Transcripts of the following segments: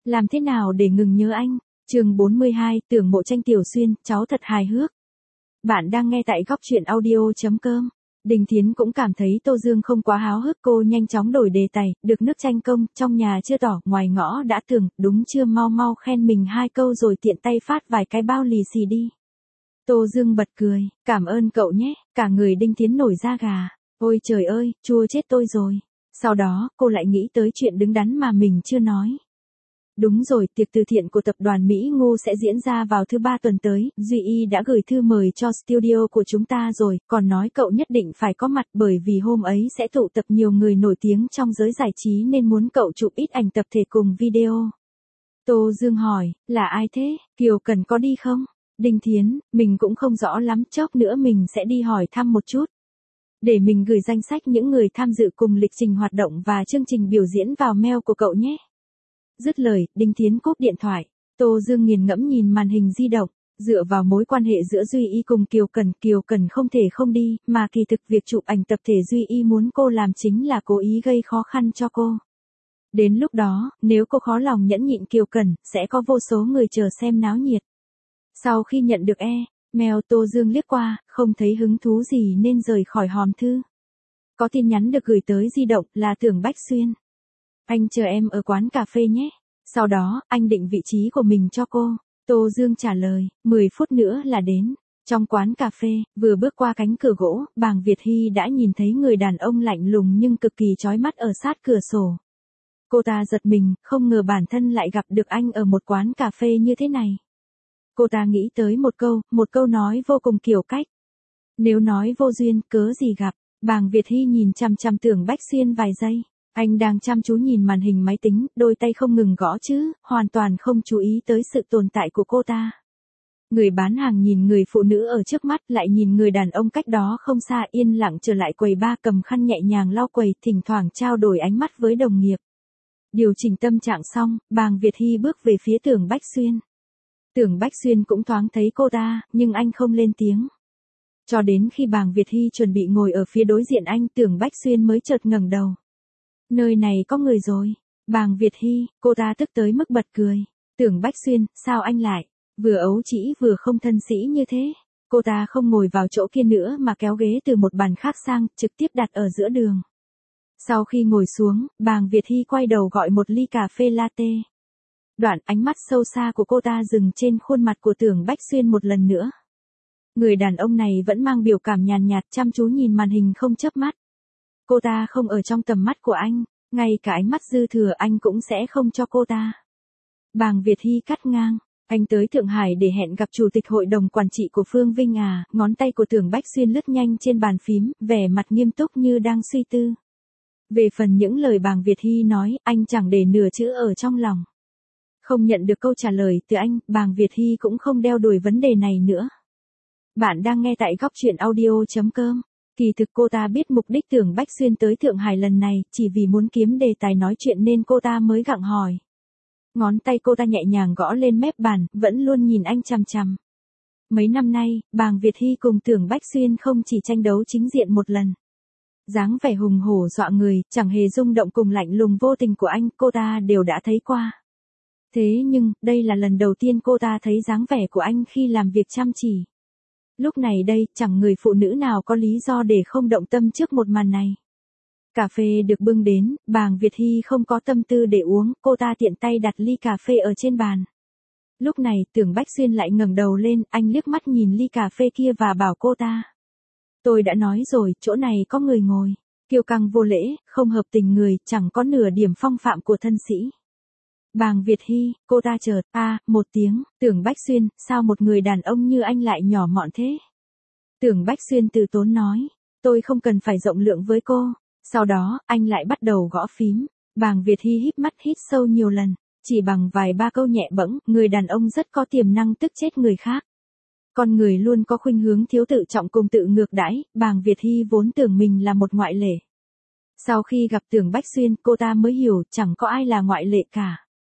Làm thế nào để ngừng nhớ anh? Chương 42, tưởng mộ Tranh Tiểu Xuyên, cháu thật hài hước. Bạn đang nghe tại góc truyện audio.com. Đình Thiến cũng cảm thấy Tô Dương không quá háo hức, cô nhanh chóng đổi đề tài, được nước tranh công, trong nhà chưa tỏ, ngoài ngõ đã tưởng, đúng chưa, mau mau khen mình 2 câu rồi tiện tay phát vài cái bao lì xì đi. Tô Dương bật cười, cảm ơn cậu nhé, cả người Đinh Thiến nổi da gà. Ôi trời ơi, chua chết tôi rồi. Sau đó, cô lại nghĩ tới chuyện đứng đắn mà mình chưa nói. Đúng rồi, tiệc từ thiện của tập đoàn Mỹ Ngô sẽ diễn ra vào thứ 3 tuần tới, Duy Y đã gửi thư mời cho studio của chúng ta rồi, còn nói cậu nhất định phải có mặt bởi vì hôm ấy sẽ tụ tập nhiều người nổi tiếng trong giới giải trí nên muốn cậu chụp ít ảnh tập thể cùng video. Tô Dương hỏi, là ai thế, Kiều Cần có đi không? Đinh Thiến, mình cũng không rõ lắm, chốc nữa mình sẽ đi hỏi thăm một chút. Để mình gửi danh sách những người tham dự cùng lịch trình hoạt động và chương trình biểu diễn vào mail của cậu nhé. Dứt lời, Đinh Thiến cúp điện thoại. Tô Dương nghiền ngẫm nhìn màn hình di động. Dựa vào mối quan hệ giữa Duy Y cùng Kiều Cần không thể không đi, mà kỳ thực việc chụp ảnh tập thể Duy Y muốn cô làm chính là cố ý gây khó khăn cho cô. Đến lúc đó, nếu cô khó lòng nhẫn nhịn Kiều Cần, sẽ có vô số người chờ xem náo nhiệt. Sau khi nhận được mail, Tô Dương liếc qua, không thấy hứng thú gì nên rời khỏi hòm thư. Có tin nhắn được gửi tới di động là Tưởng Bách Xuyên. Anh chờ em ở quán cà phê nhé. Sau đó, anh định vị trí của mình cho cô. Tô Dương trả lời, 10 phút nữa là đến. Trong quán cà phê, vừa bước qua cánh cửa gỗ, Bàng Việt Hy đã nhìn thấy người đàn ông lạnh lùng nhưng cực kỳ chói mắt ở sát cửa sổ. Cô ta giật mình, không ngờ bản thân lại gặp được anh ở một quán cà phê như thế này. Cô ta nghĩ tới một câu nói vô cùng kiểu cách. Nếu nói vô duyên, cớ gì gặp. Bàng Việt Hy nhìn chằm chằm Tưởng Bách Xuyên vài giây. Anh đang chăm chú nhìn màn hình máy tính, đôi tay không ngừng gõ chữ, hoàn toàn không chú ý tới sự tồn tại của cô ta. Người bán hàng nhìn người phụ nữ ở trước mắt, lại nhìn người đàn ông cách đó không xa, yên lặng trở lại quầy bar, cầm khăn nhẹ nhàng lau quầy, thỉnh thoảng trao đổi ánh mắt với đồng nghiệp. Điều chỉnh tâm trạng xong, Bàng Việt Hy bước về phía Tưởng Bách Xuyên. Tưởng Bách Xuyên cũng thoáng thấy cô ta, nhưng anh không lên tiếng. Cho đến khi Bàng Việt Hy chuẩn bị ngồi ở phía đối diện anh, Tưởng Bách Xuyên mới chợt ngẩng đầu. Nơi này có người rồi. Bàng Việt Hy, cô ta tức tới mức bật cười. Tưởng Bách Xuyên, sao anh lại? Vừa ấu trĩ vừa không thân sĩ như thế. Cô ta không ngồi vào chỗ kia nữa mà kéo ghế từ một bàn khác sang, trực tiếp đặt ở giữa đường. Sau khi ngồi xuống, Bàng Việt Hy quay đầu gọi một ly cà phê latte. Đoạn ánh mắt sâu xa của cô ta dừng trên khuôn mặt của Tưởng Bách Xuyên một lần nữa. Người đàn ông này vẫn mang biểu cảm nhàn nhạt, chăm chú nhìn màn hình không chớp mắt. Cô ta không ở trong tầm mắt của anh, ngay cả ánh mắt dư thừa anh cũng sẽ không cho cô ta. Bàng Việt Hy cắt ngang, anh tới Thượng Hải để hẹn gặp chủ tịch hội đồng quản trị của Phương Vinh à, ngón tay của Tưởng Bách Xuyên lướt nhanh trên bàn phím, vẻ mặt nghiêm túc như đang suy tư. Về phần những lời Bàng Việt Hy nói, anh chẳng để nửa chữ ở trong lòng. Không nhận được câu trả lời từ anh, Bàng Việt Hy cũng không đeo đuổi vấn đề này nữa. Bạn đang nghe tại góc truyện audio.com. Kỳ thực cô ta biết mục đích Tưởng Bách Xuyên tới Thượng Hải lần này, chỉ vì muốn kiếm đề tài nói chuyện nên cô ta mới gặng hỏi. Ngón tay cô ta nhẹ nhàng gõ lên mép bàn, vẫn luôn nhìn anh chằm chằm. Mấy năm nay, Bàng Việt Hy cùng Tưởng Bách Xuyên không chỉ tranh đấu chính diện một lần. Dáng vẻ hùng hổ dọa người, chẳng hề rung động cùng lạnh lùng vô tình của anh, cô ta đều đã thấy qua. Thế nhưng, đây là lần đầu tiên cô ta thấy dáng vẻ của anh khi làm việc chăm chỉ. Lúc này đây, chẳng người phụ nữ nào có lý do để không động tâm trước một màn này. Cà phê được bưng đến, Bàng Việt Hy không có tâm tư để uống, cô ta tiện tay đặt ly cà phê ở trên bàn. Lúc này, Tưởng Bách Xuyên lại ngẩng đầu lên, anh liếc mắt nhìn ly cà phê kia và bảo cô ta. Tôi đã nói rồi, chỗ này có người ngồi. Kiêu căng vô lễ, không hợp tình người, chẳng có nửa điểm phong phạm của thân sĩ. Bàng Việt Hy, cô ta chợt, một tiếng, Tưởng Bách Xuyên, sao một người đàn ông như anh lại nhỏ mọn thế? Tưởng Bách Xuyên từ tốn nói, tôi không cần phải rộng lượng với cô. Sau đó, anh lại bắt đầu gõ phím. Bàng Việt Hy híp mắt hít sâu nhiều lần, chỉ bằng vài ba câu nhẹ bẫng, người đàn ông rất có tiềm năng tức chết người khác. Con người luôn có khuynh hướng thiếu tự trọng cùng tự ngược đãi, Bàng Việt Hy vốn tưởng mình là một ngoại lệ. Sau khi gặp Tưởng Bách Xuyên, cô ta mới hiểu chẳng có ai là ngoại lệ cả.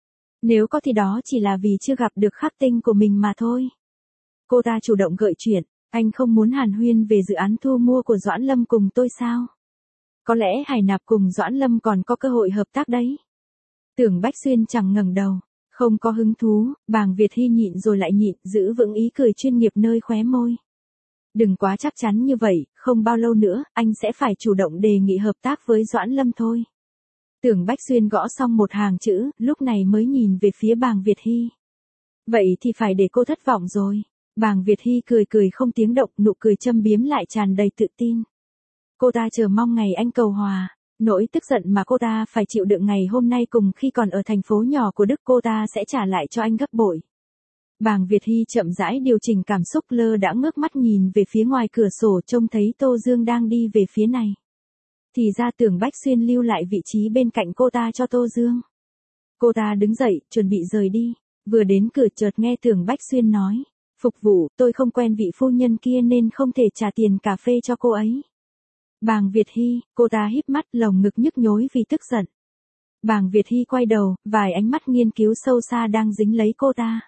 Nếu có thì đó chỉ là vì chưa gặp được khắc tinh của mình mà thôi. Cô ta chủ động gợi chuyện, anh không muốn hàn huyên về dự án thu mua của Doãn Lâm cùng tôi sao? Có lẽ Hải Nạp cùng Doãn Lâm còn có cơ hội hợp tác đấy. Tưởng Bách Xuyên chẳng ngẩng đầu, Không có hứng thú, Bàng Việt Hy nhịn rồi lại nhịn, giữ vững ý cười chuyên nghiệp nơi khóe môi. Đừng quá chắc chắn như vậy, không bao lâu nữa, anh sẽ phải chủ động đề nghị hợp tác với Doãn Lâm thôi. Tưởng Bách Xuyên gõ xong một hàng chữ, lúc này mới nhìn về phía Bàng Việt Hy. Vậy thì phải để cô thất vọng rồi. Bàng Việt Hy cười cười không tiếng động, nụ cười châm biếm lại tràn đầy tự tin. Cô ta chờ mong ngày anh cầu hòa. Nỗi tức giận mà cô ta phải chịu đựng ngày hôm nay cùng khi còn ở thành phố nhỏ của Đức cô ta sẽ trả lại cho anh gấp bội. Bàng Việt Hy chậm rãi điều chỉnh cảm xúc, lơ đãng ngước mắt nhìn về phía ngoài cửa sổ, trông thấy Tô Dương đang đi về phía này. Thì ra Tưởng Bách Xuyên lưu lại vị trí bên cạnh cô ta cho Tô Dương. Cô ta đứng dậy, chuẩn bị rời đi. Vừa đến cửa chợt nghe Tưởng Bách Xuyên nói. Phục vụ, tôi không quen vị phu nhân kia nên không thể trả tiền cà phê cho cô ấy. Bàng Việt Hy, cô ta híp mắt, lồng ngực nhức nhối vì tức giận. Bàng Việt Hy quay đầu, vài ánh mắt nghiên cứu sâu xa đang dính lấy cô ta.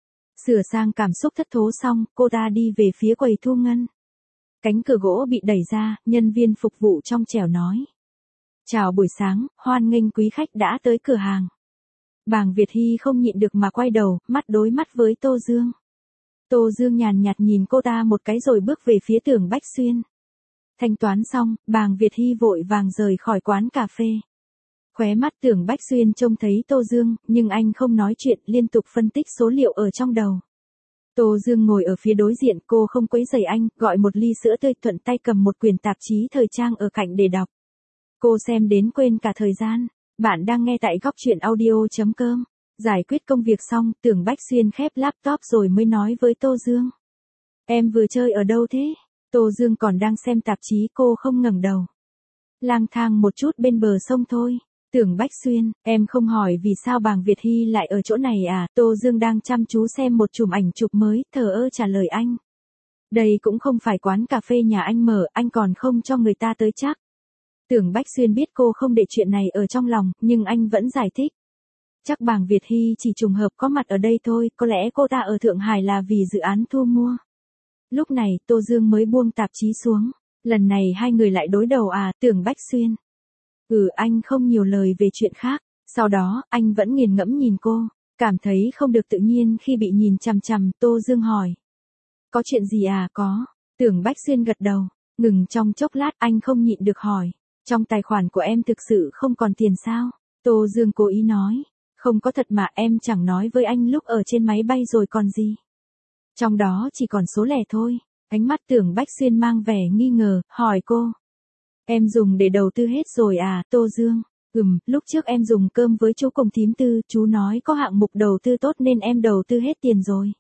Sửa sang cảm xúc thất thố xong, cô ta đi về phía quầy thu ngân. Cánh cửa gỗ bị đẩy ra, nhân viên phục vụ trong trẻo nói. Chào buổi sáng, hoan nghênh quý khách đã tới cửa hàng. Bàng Việt Hy không nhịn được mà quay đầu, mắt đối mắt với Tô Dương. Tô Dương nhàn nhạt nhìn cô ta một cái rồi bước về phía Tưởng Bách Xuyên. Thanh toán xong, Bàng Việt Hy vội vàng rời khỏi quán cà phê. Khóe mắt Tưởng Bách Xuyên trông thấy Tô Dương, nhưng anh không nói chuyện, liên tục phân tích số liệu ở trong đầu. Tô Dương ngồi ở phía đối diện, cô không quấy rầy anh, gọi một ly sữa tươi, thuận tay cầm một quyển tạp chí thời trang ở cạnh để đọc. Cô xem đến quên cả thời gian. Bạn đang nghe tại góc truyện audio.com. Giải quyết công việc xong, Tưởng Bách Xuyên khép laptop rồi mới nói với Tô Dương. Em vừa chơi ở đâu thế? Tô Dương còn đang xem tạp chí, cô không ngẩng đầu. Lang thang một chút bên bờ sông thôi. Tưởng Bách Xuyên, em không hỏi vì sao Bàng Việt Hy lại ở chỗ này à? Tô Dương đang chăm chú xem một chùm ảnh chụp mới, thờ ơ trả lời anh. Đây cũng không phải quán cà phê nhà anh mở, anh còn không cho người ta tới chắc. Tưởng Bách Xuyên biết cô không để chuyện này ở trong lòng, nhưng anh vẫn giải thích. Chắc Bàng Việt Hy chỉ trùng hợp có mặt ở đây thôi, có lẽ cô ta ở Thượng Hải là vì dự án thu mua. Lúc này, Tô Dương mới buông tạp chí xuống. Lần này hai người lại đối đầu à? Tưởng Bách Xuyên. Anh không nhiều lời về chuyện khác. Sau đó, anh vẫn nghiền ngẫm nhìn cô. Cảm thấy không được tự nhiên khi bị nhìn chằm chằm, Tô Dương hỏi. Có chuyện gì à? Có. Tưởng Bách Xuyên gật đầu. Ngừng trong chốc lát, anh không nhịn được hỏi. Trong tài khoản của em thực sự không còn tiền sao? Tô Dương cố ý nói. Không có thật mà, em chẳng nói với anh lúc ở trên máy bay rồi còn gì. Trong đó chỉ còn số lẻ thôi. Ánh mắt Tưởng Bách Xuyên mang vẻ nghi ngờ, hỏi cô. Em dùng để đầu tư hết rồi à? Tô Dương. Lúc trước em dùng cơm với chú cùng thím Tư, chú nói có hạng mục đầu tư tốt nên em đầu tư hết tiền rồi.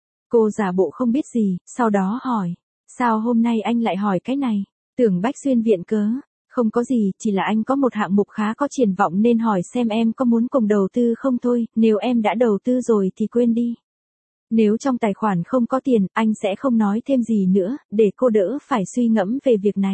Cô giả bộ không biết gì, sau đó hỏi. Sao hôm nay anh lại hỏi cái này? Tưởng Bách Xuyên viện cớ. Không có gì, chỉ là anh có một hạng mục khá có triển vọng nên hỏi xem em có muốn cùng đầu tư không thôi, nếu em đã đầu tư rồi thì quên đi. Nếu trong tài khoản không có tiền, anh sẽ không nói thêm gì nữa, để cô đỡ phải suy ngẫm về việc này.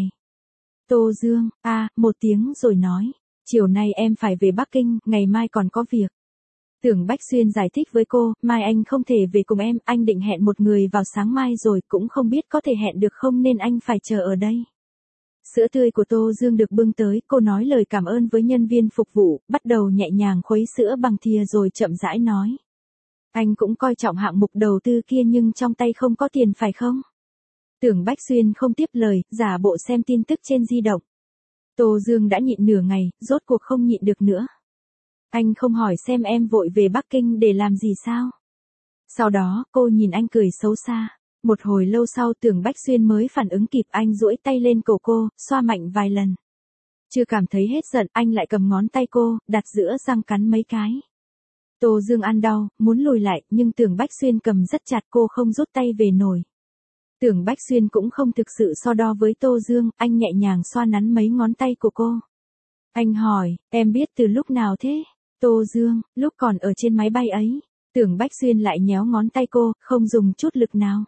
Tô Dương, một tiếng rồi nói. Chiều nay em phải về Bắc Kinh, ngày mai còn có việc. Tưởng Bách Xuyên giải thích với cô, mai anh không thể về cùng em, anh định hẹn một người vào sáng mai rồi, cũng không biết có thể hẹn được không nên anh phải chờ ở đây. Sữa tươi của Tô Dương được bưng tới, cô nói lời cảm ơn với nhân viên phục vụ, bắt đầu nhẹ nhàng khuấy sữa bằng thìa rồi chậm rãi nói. Anh cũng coi trọng hạng mục đầu tư kia nhưng trong tay không có tiền phải không? Tưởng Bách Xuyên không tiếp lời, giả bộ xem tin tức trên di động. Tô Dương đã nhịn nửa ngày, rốt cuộc không nhịn được nữa. Anh không hỏi xem em vội về Bắc Kinh để làm gì sao? Sau đó, cô nhìn anh cười xấu xa. Một hồi lâu sau Tưởng Bách Xuyên mới phản ứng kịp, anh duỗi tay lên cổ cô, xoa mạnh vài lần. Chưa cảm thấy hết giận, anh lại cầm ngón tay cô, đặt giữa răng cắn mấy cái. Tô Dương ăn đau, muốn lùi lại, nhưng Tưởng Bách Xuyên cầm rất chặt, cô không rút tay về nổi. Tưởng Bách Xuyên cũng không thực sự so đo với Tô Dương, anh nhẹ nhàng xoa nắn mấy ngón tay của cô. Anh hỏi, em biết từ lúc nào thế? Tô Dương, lúc còn ở trên máy bay ấy. Tưởng Bách Xuyên lại nhéo ngón tay cô, không dùng chút lực nào.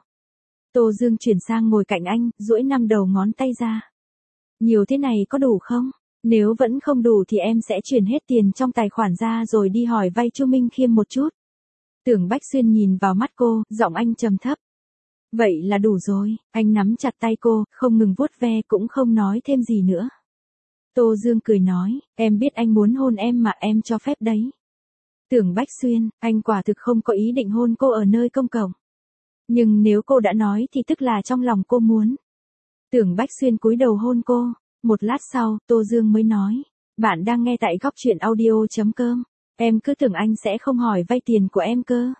Tô Dương chuyển sang ngồi cạnh anh, duỗi 5 đầu ngón tay ra. Nhiều thế này có đủ không? Nếu vẫn không đủ thì em sẽ chuyển hết tiền trong tài khoản ra rồi đi hỏi vay Chu Minh Khiêm một chút. Tưởng Bách Xuyên nhìn vào mắt cô, giọng anh trầm thấp. Vậy là đủ rồi, anh nắm chặt tay cô, không ngừng vuốt ve cũng không nói thêm gì nữa. Tô Dương cười nói, em biết anh muốn hôn em mà em cho phép đấy. Tưởng Bách Xuyên, anh quả thực không có ý định hôn cô ở nơi công cộng. Nhưng nếu cô đã nói thì tức là trong lòng cô muốn. Tưởng Bách Xuyên cúi đầu hôn cô. Một lát sau, Tô Dương mới nói. Bạn đang nghe tại góc chuyện audio.com. Em cứ tưởng anh sẽ không hỏi vay tiền của em cơ.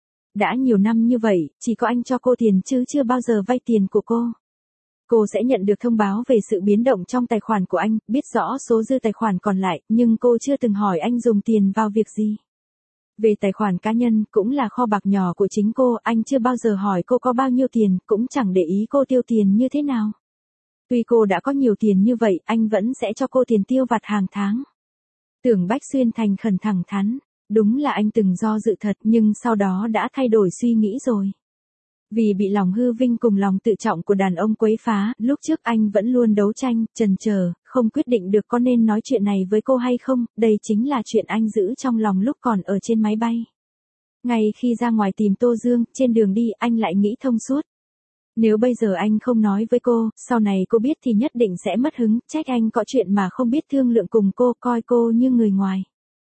Đã nhiều năm như vậy, chỉ có anh cho cô tiền chứ chưa bao giờ vay tiền của cô. Cô sẽ nhận được thông báo về sự biến động trong tài khoản của anh, biết rõ số dư tài khoản còn lại, nhưng cô chưa từng hỏi anh dùng tiền vào việc gì. Về tài khoản cá nhân, cũng là kho bạc nhỏ của chính cô, anh chưa bao giờ hỏi cô có bao nhiêu tiền, cũng chẳng để ý cô tiêu tiền như thế nào. Tuy cô đã có nhiều tiền như vậy, anh vẫn sẽ cho cô tiền tiêu vặt hàng tháng. Tưởng Bách Xuyên thành khẩn thẳng thắn. Đúng là anh từng do dự thật nhưng sau đó đã thay đổi suy nghĩ rồi. Vì bị lòng hư vinh cùng lòng tự trọng của đàn ông quấy phá, lúc trước anh vẫn luôn đấu tranh, chần chờ, không quyết định được có nên nói chuyện này với cô hay không, đây chính là chuyện anh giữ trong lòng lúc còn ở trên máy bay. Ngay khi ra ngoài tìm Tô Dương, trên đường đi anh lại nghĩ thông suốt. Nếu bây giờ anh không nói với cô, sau này cô biết thì nhất định sẽ mất hứng, trách anh có chuyện mà không biết thương lượng cùng cô, coi cô như người ngoài.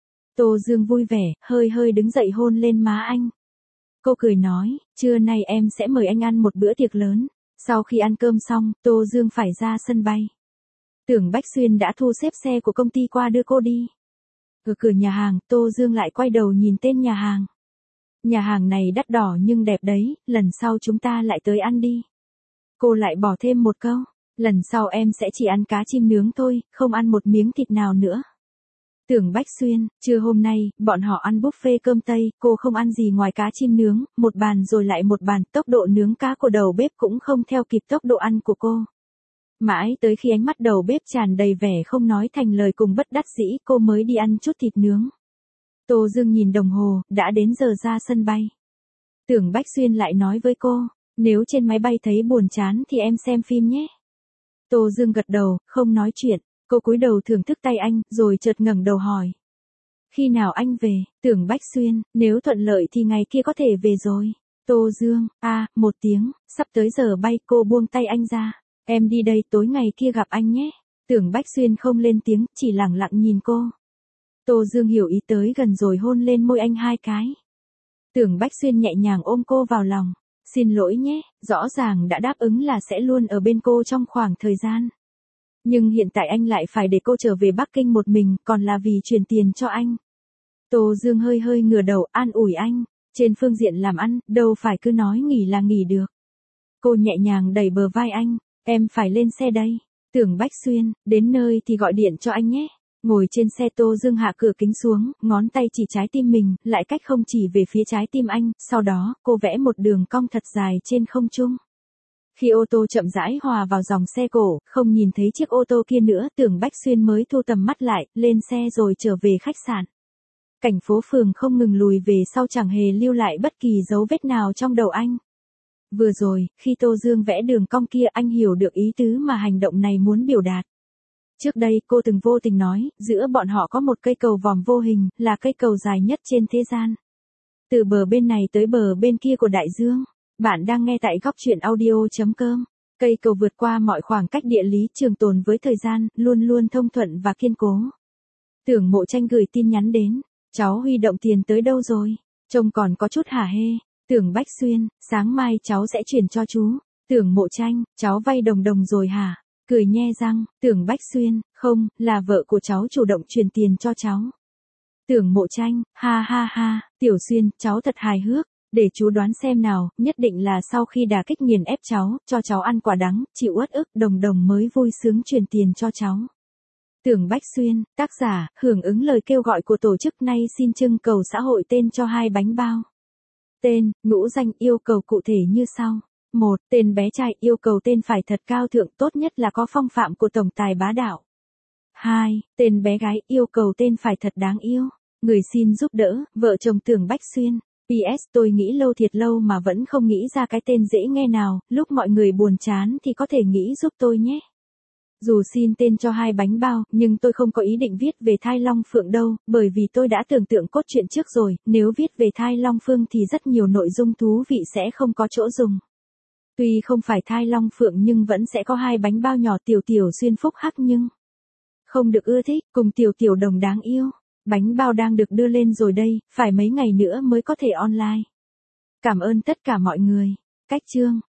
Tô Dương vui vẻ, hơi hơi đứng dậy hôn lên má anh. Cô cười nói, trưa nay em sẽ mời anh ăn một bữa tiệc lớn. Sau khi ăn cơm xong, Tô Dương phải ra sân bay. Tưởng Bách Xuyên đã thu xếp xe của công ty qua đưa cô đi. Ở cửa nhà hàng, Tô Dương lại quay đầu nhìn tên nhà hàng. Nhà hàng này đắt đỏ nhưng đẹp đấy, lần sau chúng ta lại tới ăn đi. Cô lại bỏ thêm một câu, lần sau em sẽ chỉ ăn cá chim nướng thôi, không ăn một miếng thịt nào nữa. Tưởng Bách Xuyên, trưa hôm nay, bọn họ ăn buffet cơm Tây, cô không ăn gì ngoài cá chim nướng, một bàn rồi lại một bàn, tốc độ nướng cá của đầu bếp cũng không theo kịp tốc độ ăn của cô. Mãi tới khi ánh mắt đầu bếp tràn đầy vẻ không nói thành lời cùng bất đắc dĩ, cô mới đi ăn chút thịt nướng. Tô Dương nhìn đồng hồ, đã đến giờ ra sân bay. Tưởng Bách Xuyên lại nói với cô, nếu trên máy bay thấy buồn chán thì em xem phim nhé. Tô Dương gật đầu, không nói chuyện. Cô cúi đầu thưởng thức tay anh, rồi chợt ngẩng đầu hỏi. Khi nào anh về? Tưởng Bách Xuyên, nếu thuận lợi thì ngày kia có thể về rồi. Tô Dương, một tiếng, sắp tới giờ bay, cô buông tay anh ra. Em đi đây, tối ngày kia gặp anh nhé. Tưởng Bách Xuyên không lên tiếng, chỉ lặng lặng nhìn cô. Tô Dương hiểu ý, tới gần rồi hôn lên môi anh 2 cái. Tưởng Bách Xuyên nhẹ nhàng ôm cô vào lòng. Xin lỗi nhé, rõ ràng đã đáp ứng là sẽ luôn ở bên cô trong khoảng thời gian. Nhưng hiện tại anh lại phải để cô trở về Bắc Kinh một mình, còn là vì chuyển tiền cho anh. Tô Dương hơi hơi ngửa đầu an ủi anh, trên phương diện làm ăn, đâu phải cứ nói nghỉ là nghỉ được. Cô nhẹ nhàng đẩy bờ vai anh, em phải lên xe đây. Tưởng Bách Xuyên, đến nơi thì gọi điện cho anh nhé. Ngồi trên xe, Tô Dương hạ cửa kính xuống, ngón tay chỉ trái tim mình, lại cách không chỉ về phía trái tim anh, sau đó, cô vẽ một đường cong thật dài trên không trung. Khi ô tô chậm rãi hòa vào dòng xe cổ, không nhìn thấy chiếc ô tô kia nữa, Tưởng Bách Xuyên mới thu tầm mắt lại, lên xe rồi trở về khách sạn. Cảnh phố phường không ngừng lùi về sau, chẳng hề lưu lại bất kỳ dấu vết nào trong đầu anh. Vừa rồi, khi Tô Dương vẽ đường cong kia, anh hiểu được ý tứ mà hành động này muốn biểu đạt. Trước đây, cô từng vô tình nói, giữa bọn họ có một cây cầu vòm vô hình, là cây cầu dài nhất trên thế gian. Từ bờ bên này tới bờ bên kia của đại dương. Bạn đang nghe tại góc chuyện audio.com. Cây cầu vượt qua mọi khoảng cách địa lý, trường tồn với thời gian, luôn luôn thông thuận và kiên cố. Tưởng Mộ Tranh gửi tin nhắn đến. Cháu huy động tiền tới đâu rồi? Trông còn có chút hả hê. Tưởng Bách Xuyên, sáng mai cháu sẽ chuyển cho chú. Tưởng Mộ Tranh, cháu vay đồng rồi hả? Cười nhe răng. Tưởng Bách Xuyên, không, là vợ của cháu chủ động chuyển tiền cho cháu. Tưởng Mộ Tranh, ha ha ha, Tiểu Xuyên, cháu thật hài hước. Để chú đoán xem nào, nhất định là sau khi đả kích nghiền ép cháu, cho cháu ăn quả đắng, chịu uất ức, đồng mới vui sướng truyền tiền cho cháu. Tưởng Bách Xuyên, tác giả, hưởng ứng lời kêu gọi của tổ chức nay xin trưng cầu xã hội tên cho 2 bánh bao. Tên, ngũ danh, yêu cầu cụ thể như sau. 1. Tên bé trai, yêu cầu tên phải thật cao thượng, tốt nhất là có phong phạm của tổng tài bá đạo. 2. Tên bé gái, yêu cầu tên phải thật đáng yêu. Người xin giúp đỡ, vợ chồng Tưởng Bách Xuyên. PS, tôi nghĩ lâu thiệt lâu mà vẫn không nghĩ ra cái tên dễ nghe nào, lúc mọi người buồn chán thì có thể nghĩ giúp tôi nhé. Dù xin tên cho 2 bánh bao, nhưng tôi không có ý định viết về Thai Long Phượng đâu, bởi vì tôi đã tưởng tượng cốt truyện trước rồi, nếu viết về Thai Long Phương thì rất nhiều nội dung thú vị sẽ không có chỗ dùng. Tuy không phải Thai Long Phượng nhưng vẫn sẽ có 2 bánh bao nhỏ Tiểu Xuyên phúc hắc nhưng không được ưa thích, cùng Tiểu Đồng đáng yêu. Bánh bao đang được đưa lên rồi đây, phải mấy ngày nữa mới có thể online. Cảm ơn tất cả mọi người. Cách chương